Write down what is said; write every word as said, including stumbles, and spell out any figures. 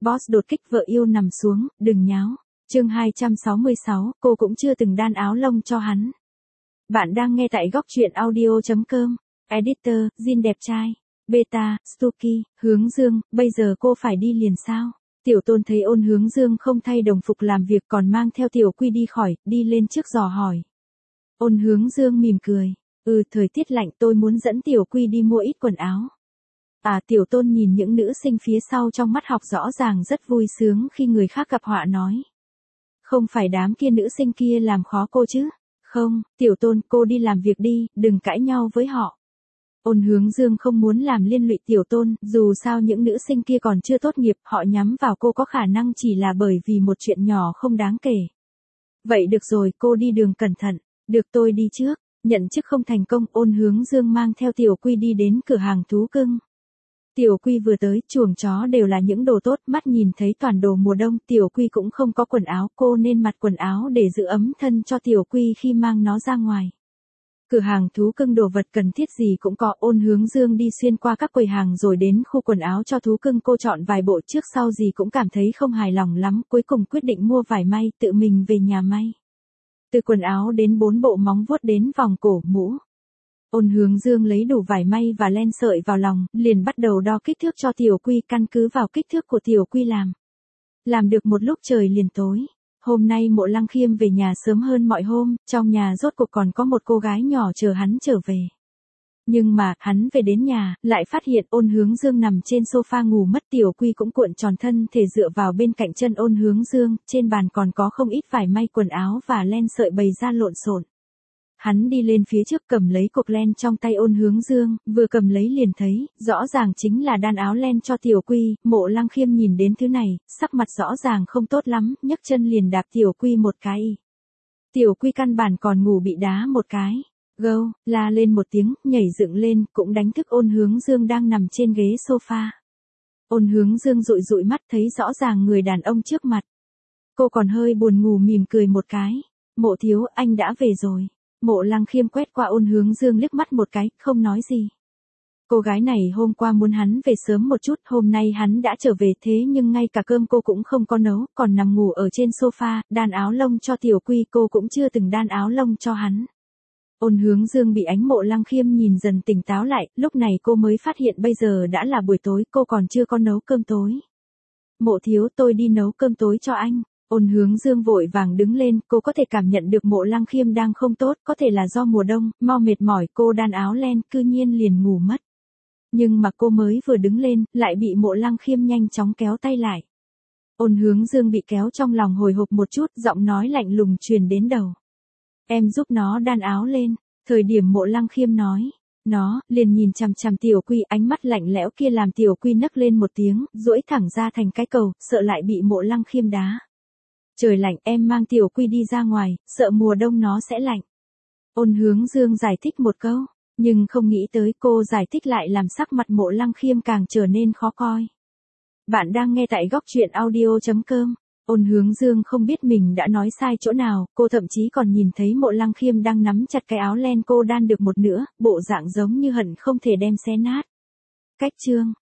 Boss đột kích vợ yêu nằm xuống, đừng nháo. Chương hai trăm sáu mươi sáu, cô cũng chưa từng đan áo lông cho hắn. Bạn đang nghe tại góc truyện audio chấm com. Editor, Jin đẹp trai. Beta, Stucky, Hướng Dương, bây giờ cô phải đi liền sao? Tiểu Tôn thấy Ôn Hướng Dương không thay đồng phục làm việc còn mang theo Tiểu Quy đi khỏi, đi lên trước dò hỏi. Ôn Hướng Dương mỉm cười. Ừ, thời tiết lạnh tôi muốn dẫn Tiểu Quy đi mua ít quần áo. À, Tiểu Tôn nhìn những nữ sinh phía sau trong mắt học rõ ràng rất vui sướng khi người khác gặp họa nói. Không phải đám kia nữ sinh kia làm khó cô chứ? Không, Tiểu Tôn, cô đi làm việc đi, đừng cãi nhau với họ. Ôn Hướng Dương không muốn làm liên lụy Tiểu Tôn, dù sao những nữ sinh kia còn chưa tốt nghiệp, họ nhắm vào cô có khả năng chỉ là bởi vì một chuyện nhỏ không đáng kể. Vậy được rồi, cô đi đường cẩn thận. Được, tôi đi trước. Nhận chức không thành công, Ôn Hướng Dương mang theo Tiểu Quy đi đến cửa hàng thú cưng. Tiểu Quy vừa tới, chuồng chó đều là những đồ tốt, mắt nhìn thấy toàn đồ mùa đông, Tiểu Quy cũng không có quần áo, cô nên mặc quần áo để giữ ấm thân cho Tiểu Quy khi mang nó ra ngoài. Cửa hàng thú cưng đồ vật cần thiết gì cũng có. Ôn Hướng Dương đi xuyên qua các quầy hàng rồi đến khu quần áo cho thú cưng, cô chọn vài bộ trước sau gì cũng cảm thấy không hài lòng lắm, cuối cùng quyết định mua vải may, tự mình về nhà may. Từ quần áo đến bốn bộ móng vuốt đến vòng cổ, mũ. Ôn Hướng Dương lấy đủ vải may và len sợi vào lòng, liền bắt đầu đo kích thước cho Tiểu Quy, căn cứ vào kích thước của Tiểu Quy làm. Làm được một lúc trời liền tối. Hôm nay Mộ Lăng Khiêm về nhà sớm hơn mọi hôm, trong nhà rốt cuộc còn có một cô gái nhỏ chờ hắn trở về. Nhưng mà, hắn về đến nhà, lại phát hiện Ôn Hướng Dương nằm trên sofa ngủ mất. Tiểu Quy cũng cuộn tròn thân thể dựa vào bên cạnh chân Ôn Hướng Dương, trên bàn còn có không ít vải may quần áo và len sợi bày ra lộn xộn. Hắn đi lên phía trước cầm lấy cục len trong tay Ôn Hướng Dương, vừa cầm lấy liền thấy, rõ ràng chính là đan áo len cho Tiểu Quy. Mộ Lăng Khiêm nhìn đến thứ này, sắc mặt rõ ràng không tốt lắm, nhấc chân liền đạp Tiểu Quy một cái. Tiểu Quy căn bản còn ngủ bị đá một cái. Gâu, la lên một tiếng, nhảy dựng lên, cũng đánh thức Ôn Hướng Dương đang nằm trên ghế sofa. Ôn Hướng Dương dụi dụi mắt thấy rõ ràng người đàn ông trước mặt. Cô còn hơi buồn ngủ mỉm cười một cái. Mộ thiếu, anh đã về rồi. Mộ Lăng Khiêm quét qua Ôn Hướng Dương liếc mắt một cái, không nói gì. Cô gái này hôm qua muốn hắn về sớm một chút, hôm nay hắn đã trở về, thế nhưng ngay cả cơm cô cũng không có nấu, còn nằm ngủ ở trên sofa, đan áo lông cho Tiểu Quy, cô cũng chưa từng đan áo lông cho hắn. Ôn Hướng Dương bị ánh Mộ Lăng Khiêm nhìn dần tỉnh táo lại, lúc này cô mới phát hiện bây giờ đã là buổi tối, cô còn chưa có nấu cơm tối. Mộ thiếu, tôi đi nấu cơm tối cho anh. Ôn Hướng Dương vội vàng đứng lên, cô có thể cảm nhận được Mộ Lăng Khiêm đang không tốt, có thể là do mùa đông, mau mệt mỏi, cô đan áo len, cư nhiên liền ngủ mất. Nhưng mà cô mới vừa đứng lên, lại bị Mộ Lăng Khiêm nhanh chóng kéo tay lại. Ôn Hướng Dương bị kéo trong lòng hồi hộp một chút, giọng nói lạnh lùng truyền đến đầu. Em giúp nó đan áo lên. Thời điểm Mộ Lăng Khiêm nói, nó, liền nhìn chằm chằm Tiểu Quy, ánh mắt lạnh lẽo kia làm Tiểu Quy nấc lên một tiếng, duỗi thẳng ra thành cái cầu, sợ lại bị Mộ Lăng Khiêm đá. Trời lạnh, em mang Tiểu Quy đi ra ngoài, sợ mùa đông nó sẽ lạnh. Ôn Hướng Dương giải thích một câu, nhưng không nghĩ tới cô giải thích lại làm sắc mặt Mộ Lăng Khiêm càng trở nên khó coi. Bạn đang nghe tại góc truyện audio chấm com. Ôn Hướng Dương không biết mình đã nói sai chỗ nào, cô thậm chí còn nhìn thấy Mộ Lăng Khiêm đang nắm chặt cái áo len cô đan được một nửa, bộ dạng giống như hận không thể đem xé nát. Cách chương